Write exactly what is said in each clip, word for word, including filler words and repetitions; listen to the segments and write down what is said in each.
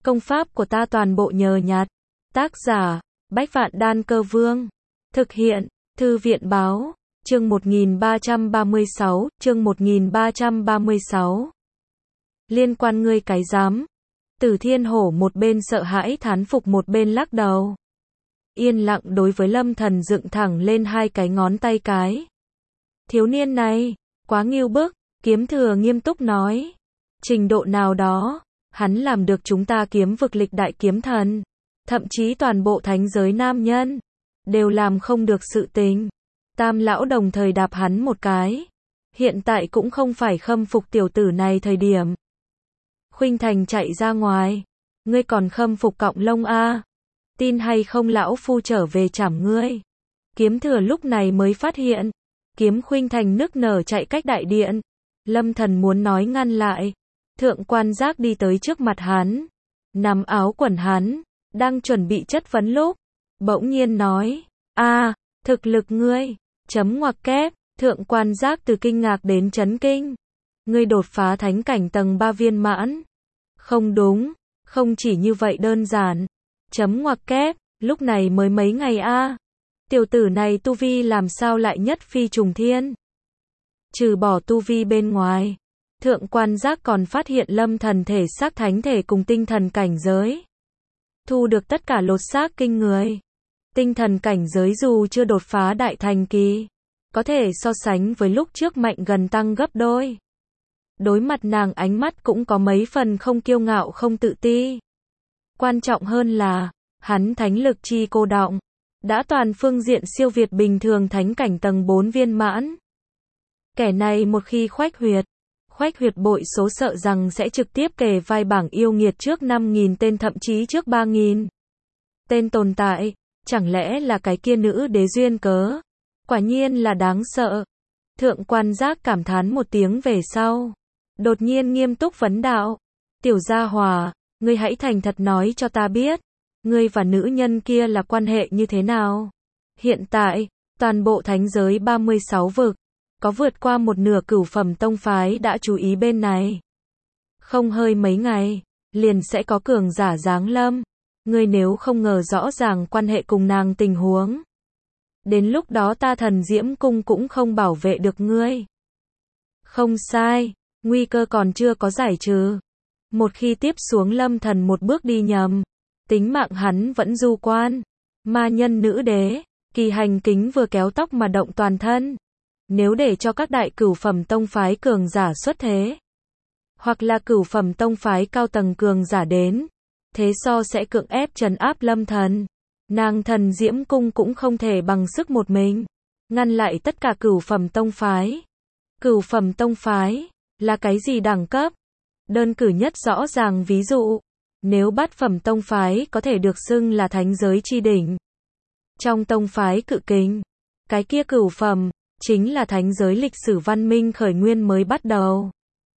Công pháp của ta toàn bộ nhờ nhặt. Tác giả, Bách Vạn Đan Cơ Vương. Thực hiện, Thư viện Báo. Chương một nghìn ba trăm ba mươi sáu, chương một nghìn ba trăm ba mươi sáu. Liên quan ngươi cái dám. Tử Thiên Hổ một bên sợ hãi thán phục một bên lắc đầu. Yên lặng đối với Lâm Thần dựng thẳng lên hai cái ngón tay cái. Thiếu niên này, quá nghiêu bức, Kiếm Thừa nghiêm túc nói. Trình độ nào đó, hắn làm được chúng ta kiếm vực lịch đại kiếm thần. Thậm chí toàn bộ thánh giới nam nhân, đều làm không được sự tình. Tam lão đồng thời đạp hắn một cái. Hiện tại cũng không phải khâm phục tiểu tử này thời điểm. Khuynh Thành chạy ra ngoài. Ngươi còn khâm phục cọng lông a? Tin hay không lão phu trở về chảm ngươi. Kiếm Thừa lúc này mới phát hiện. Kiếm Khuynh Thành nức nở chạy cách đại điện. Lâm Thần muốn nói ngăn lại. Thượng Quan Giác đi tới trước mặt hắn. Nắm áo quần hắn. Đang chuẩn bị chất vấn lúc. Bỗng nhiên nói. A, thực lực ngươi. Chấm ngoặc kép. Thượng Quan Giác từ kinh ngạc đến chấn kinh. Ngươi đột phá thánh cảnh tầng ba viên mãn. Không đúng. Không chỉ như vậy đơn giản. Chấm ngoặc kép. Lúc này mới mấy ngày a. Tiểu tử này tu vi làm sao lại nhất phi trùng thiên. Trừ bỏ tu vi bên ngoài. Thượng Quan Giác còn phát hiện Lâm Thần thể xác thánh thể cùng tinh thần cảnh giới. Thu được tất cả lột xác kinh người. Tinh thần cảnh giới dù chưa đột phá đại thành kỳ, có thể so sánh với lúc trước mạnh gần tăng gấp đôi. Đối mặt nàng ánh mắt cũng có mấy phần không kiêu ngạo không tự ti. Quan trọng hơn là, hắn thánh lực chi cô đọng, đã toàn phương diện siêu việt bình thường thánh cảnh tầng bốn viên mãn. Kẻ này một khi khoách huyệt, khoách huyệt bội số sợ rằng sẽ trực tiếp kề vai bảng yêu nghiệt trước năm nghìn tên thậm chí trước ba nghìn. Tên tồn tại, chẳng lẽ là cái kia nữ đế duyên cớ? Quả nhiên là đáng sợ. Thượng Quan Giác cảm thán một tiếng về sau. Đột nhiên nghiêm túc vấn đạo. Tiểu gia hòa, ngươi hãy thành thật nói cho ta biết. Ngươi và nữ nhân kia là quan hệ như thế nào? Hiện tại, toàn bộ thánh giới ba mươi sáu vực. Có vượt qua một nửa cửu phẩm tông phái đã chú ý bên này. Không hơi mấy ngày, liền sẽ có cường giả giáng lâm. Ngươi nếu không ngờ rõ ràng quan hệ cùng nàng tình huống. Đến lúc đó ta Thần Diễm Cung cũng không bảo vệ được ngươi. Không sai, nguy cơ còn chưa có giải trừ. Một khi tiếp xuống Lâm Thần một bước đi nhầm, tính mạng hắn vẫn du quan. Ma nhân nữ đế, Kỳ Hành Kính vừa kéo tóc mà động toàn thân. Nếu để cho các đại cửu phẩm tông phái cường giả xuất thế, hoặc là cửu phẩm tông phái cao tầng cường giả đến, thế so sẽ cưỡng ép trấn áp Lâm Thần. Nàng Thần Diễm Cung cũng không thể bằng sức một mình ngăn lại tất cả cửu phẩm tông phái. Cửu phẩm tông phái là cái gì đẳng cấp? Đơn cử nhất rõ ràng ví dụ, nếu bát phẩm tông phái có thể được xưng là thánh giới chi đỉnh. Trong tông phái cự kình, cái kia cửu phẩm chính là thánh giới lịch sử văn minh khởi nguyên mới bắt đầu.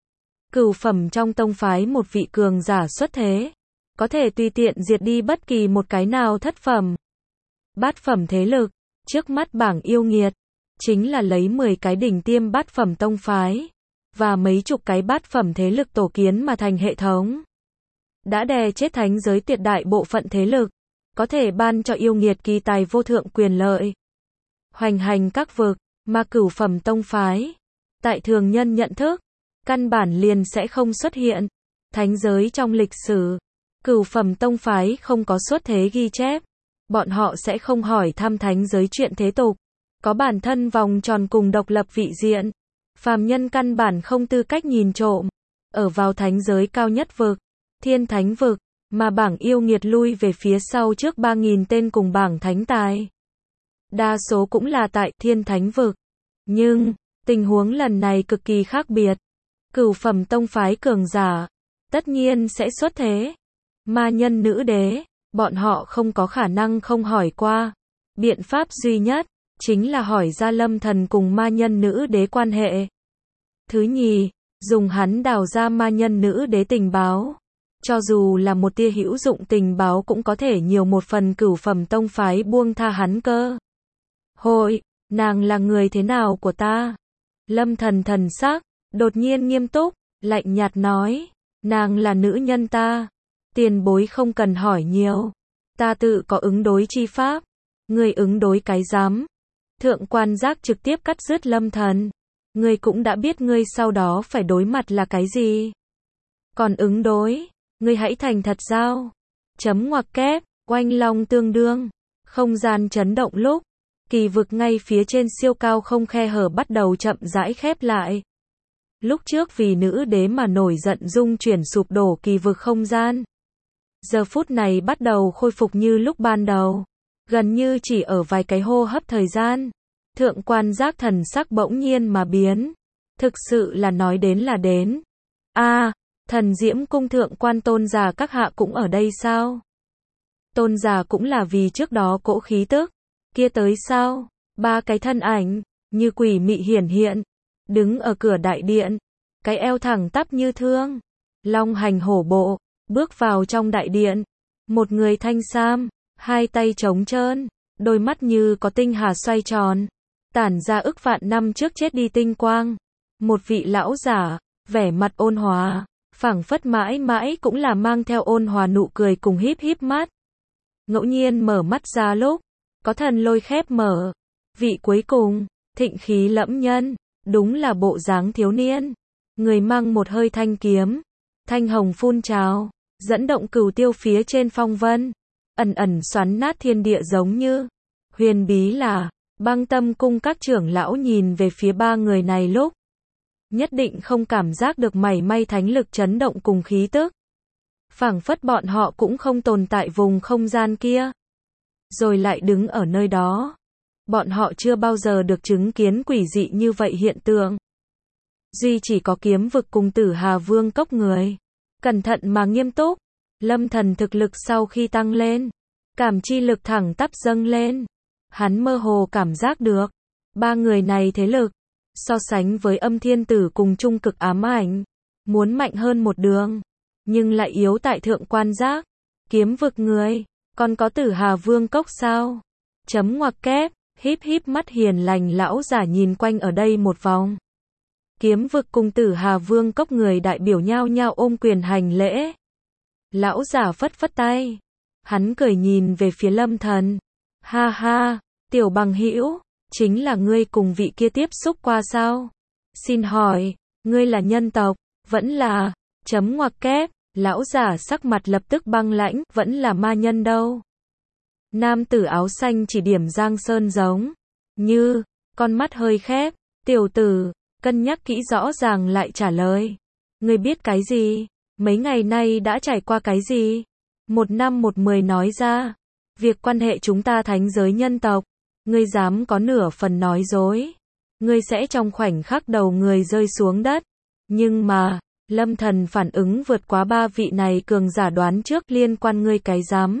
Cửu phẩm trong tông phái một vị cường giả xuất thế, có thể tùy tiện diệt đi bất kỳ một cái nào thất phẩm. Bát phẩm thế lực, trước mắt bảng yêu nghiệt, chính là lấy mười cái đỉnh tiêm bát phẩm tông phái, và mấy chục cái bát phẩm thế lực tổ kiến mà thành hệ thống. Đã đè chết thánh giới tuyệt đại bộ phận thế lực, có thể ban cho yêu nghiệt kỳ tài vô thượng quyền lợi. Hoành hành các vực, mà cửu phẩm tông phái, tại thường nhân nhận thức, căn bản liền sẽ không xuất hiện. Thánh giới trong lịch sử, cửu phẩm tông phái không có xuất thế ghi chép. Bọn họ sẽ không hỏi thăm thánh giới chuyện thế tục. Có bản thân vòng tròn cùng độc lập vị diện. Phàm nhân căn bản không tư cách nhìn trộm. Ở vào thánh giới cao nhất vực, thiên thánh vực, mà bảng yêu nghiệt lui về phía sau trước ba nghìn tên cùng bảng thánh tài. Đa số cũng là tại thiên thánh vực. Nhưng, tình huống lần này cực kỳ khác biệt. Cửu phẩm tông phái cường giả, tất nhiên sẽ xuất thế. Ma nhân nữ đế, bọn họ không có khả năng không hỏi qua. Biện pháp duy nhất, chính là hỏi ra Lâm Thần cùng ma nhân nữ đế quan hệ. Thứ nhì, dùng hắn đào ra ma nhân nữ đế tình báo. Cho dù là một tia hữu dụng tình báo cũng có thể nhiều một phần cửu phẩm tông phái buông tha hắn cơ. Hội, nàng là người thế nào của ta? Lâm Thần thần sắc, đột nhiên nghiêm túc, lạnh nhạt nói, nàng là nữ nhân ta. Tiền bối không cần hỏi nhiều. Ta tự có ứng đối chi pháp. Ngươi ứng đối cái rắm. Thượng quan giác trực tiếp cắt dứt Lâm Thần. Ngươi cũng đã biết ngươi sau đó phải đối mặt là cái gì. Còn ứng đối, ngươi hãy thành thật giao. Chấm ngoặc kép, oanh long tương đương. Không gian chấn động lúc. Kỳ vực ngay phía trên siêu cao không khe hở bắt đầu chậm rãi khép lại. Lúc trước vì nữ đế mà nổi giận dung chuyển sụp đổ kỳ vực không gian. Giờ phút này bắt đầu khôi phục như lúc ban đầu. Gần như chỉ ở vài cái hô hấp thời gian. Thượng quan giác thần sắc bỗng nhiên mà biến. Thực sự là nói đến là đến. A, à, thần diễm cung thượng quan tôn giả các hạ cũng ở đây sao? Tôn giả cũng là vì trước đó cỗ khí tức. Kia tới sao? Ba cái thân ảnh, như quỷ mị hiển hiện. Đứng ở cửa đại điện. Cái eo thẳng tắp như thương. Long hành hổ bộ. Bước vào trong đại điện. Một người thanh sam. Hai tay trống trơn. Đôi mắt như có tinh hà xoay tròn. Tản ra ức vạn năm trước chết đi tinh quang. Một vị lão giả. Vẻ mặt ôn hòa. Phảng phất mãi mãi cũng là mang theo ôn hòa nụ cười cùng híp híp mắt. Ngẫu nhiên mở mắt ra lúc. Có thần lôi khép mở. Vị cuối cùng. Thịnh khí lẫm nhân. Đúng là bộ dáng thiếu niên. Người mang một hơi thanh kiếm. Thanh hồng phun trào. Dẫn động cửu tiêu phía trên phong vân. Ẩn ẩn xoắn nát thiên địa giống như. Huyền bí là. Băng tâm cung các trưởng lão nhìn về phía ba người này lúc. Nhất định không cảm giác được mảy may thánh lực chấn động cùng khí tức. Phảng phất bọn họ cũng không tồn tại vùng không gian kia. Rồi lại đứng ở nơi đó. Bọn họ chưa bao giờ được chứng kiến quỷ dị như vậy hiện tượng. Duy chỉ có kiếm vực cùng Tử Hà Vương cốc người. Cẩn thận mà nghiêm túc. Lâm Thần thực lực sau khi tăng lên. Cảm chi lực thẳng tắp dâng lên. Hắn mơ hồ cảm giác được. Ba người này thế lực. So sánh với âm thiên tử cùng trung cực ám ảnh. Muốn mạnh hơn một đường. Nhưng lại yếu tại thượng quan giác. Kiếm vực người. Còn có Tử Hà Vương cốc sao? Chấm ngoặc kép. Híp híp mắt hiền lành lão giả nhìn quanh ở đây một vòng. Kiếm vực cùng Tử Hà Vương cốc người đại biểu nhao nhao ôm quyền hành lễ. Lão giả phất phất tay. Hắn cười nhìn về phía Lâm Thần. Ha ha, tiểu bằng hữu, chính là ngươi cùng vị kia tiếp xúc qua sao? Xin hỏi, ngươi là nhân tộc, vẫn là, chấm ngoặc kép, lão giả sắc mặt lập tức băng lãnh, vẫn là ma nhân đâu? Nam tử áo xanh chỉ điểm Giang Sơn giống như, con mắt hơi khép, tiểu tử, cân nhắc kỹ rõ ràng lại trả lời. Ngươi biết cái gì? Mấy ngày nay đã trải qua cái gì? Một năm một mười nói ra. Việc quan hệ chúng ta thánh giới nhân tộc. Ngươi dám có nửa phần nói dối. Ngươi sẽ trong khoảnh khắc đầu người rơi xuống đất. Nhưng mà, Lâm Thần phản ứng vượt quá ba vị này cường giả đoán trước liên quan ngươi cái dám.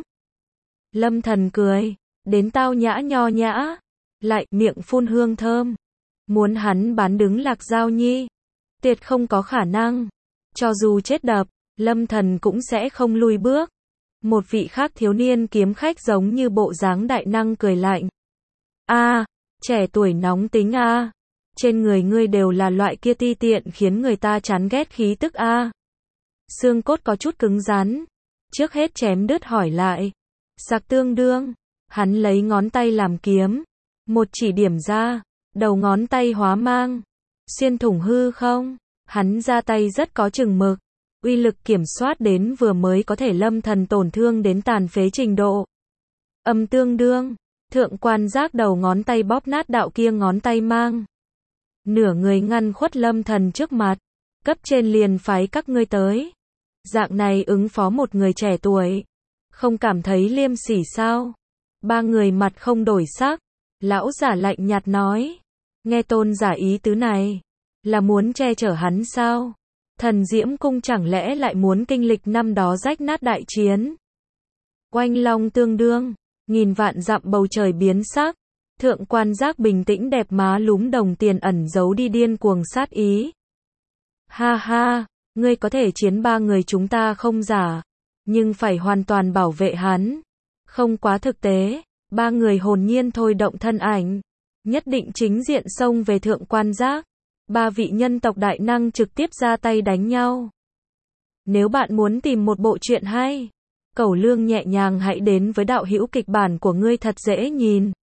Lâm Thần cười. Đến tao nhã nho nhã. Lại miệng phun hương thơm. Muốn hắn bán đứng Lạc Giao Nhi. Tuyệt không có khả năng. Cho dù chết đập, Lâm Thần cũng sẽ không lùi bước. Một vị khác thiếu niên kiếm khách giống như bộ dáng đại năng cười lạnh. A, à, trẻ tuổi nóng tính a. À. Trên người ngươi đều là loại kia ti tiện khiến người ta chán ghét khí tức a. À. Xương cốt có chút cứng rắn. Trước hết chém đứt hỏi lại. Sạc tương đương. Hắn lấy ngón tay làm kiếm. Một chỉ điểm ra. Đầu ngón tay hóa mang. Xuyên thủng hư không. Hắn ra tay rất có chừng mực. Uy lực kiểm soát đến vừa mới có thể Lâm Thần tổn thương đến tàn phế trình độ. Âm tương đương. Thượng quan giác đầu ngón tay bóp nát đạo kia ngón tay mang. Nửa người ngăn khuất Lâm Thần trước mặt. Cấp trên liền phái các ngươi tới. Dạng này ứng phó một người trẻ tuổi. Không cảm thấy liêm sỉ sao? Ba người mặt không đổi sắc. Lão giả lạnh nhạt nói. Nghe tôn giả ý tứ này. Là muốn che chở hắn sao? Thần Diễm Cung chẳng lẽ lại muốn kinh lịch năm đó rách nát đại chiến? Oanh long tương đương, nghìn vạn dặm bầu trời biến sắc. Thượng quan giác bình tĩnh đẹp má lúm đồng tiền ẩn giấu đi điên cuồng sát ý. Ha ha, ngươi có thể chiến ba người chúng ta không giả, nhưng phải hoàn toàn bảo vệ hắn. Không quá thực tế, ba người hồn nhiên thôi động thân ảnh. Nhất định chính diện xông về thượng quan giác. Ba vị nhân tộc đại năng trực tiếp ra tay đánh nhau. Nếu bạn muốn tìm một bộ truyện hay, cẩu lương nhẹ nhàng hãy đến với đạo hữu kịch bản của ngươi thật dễ nhìn.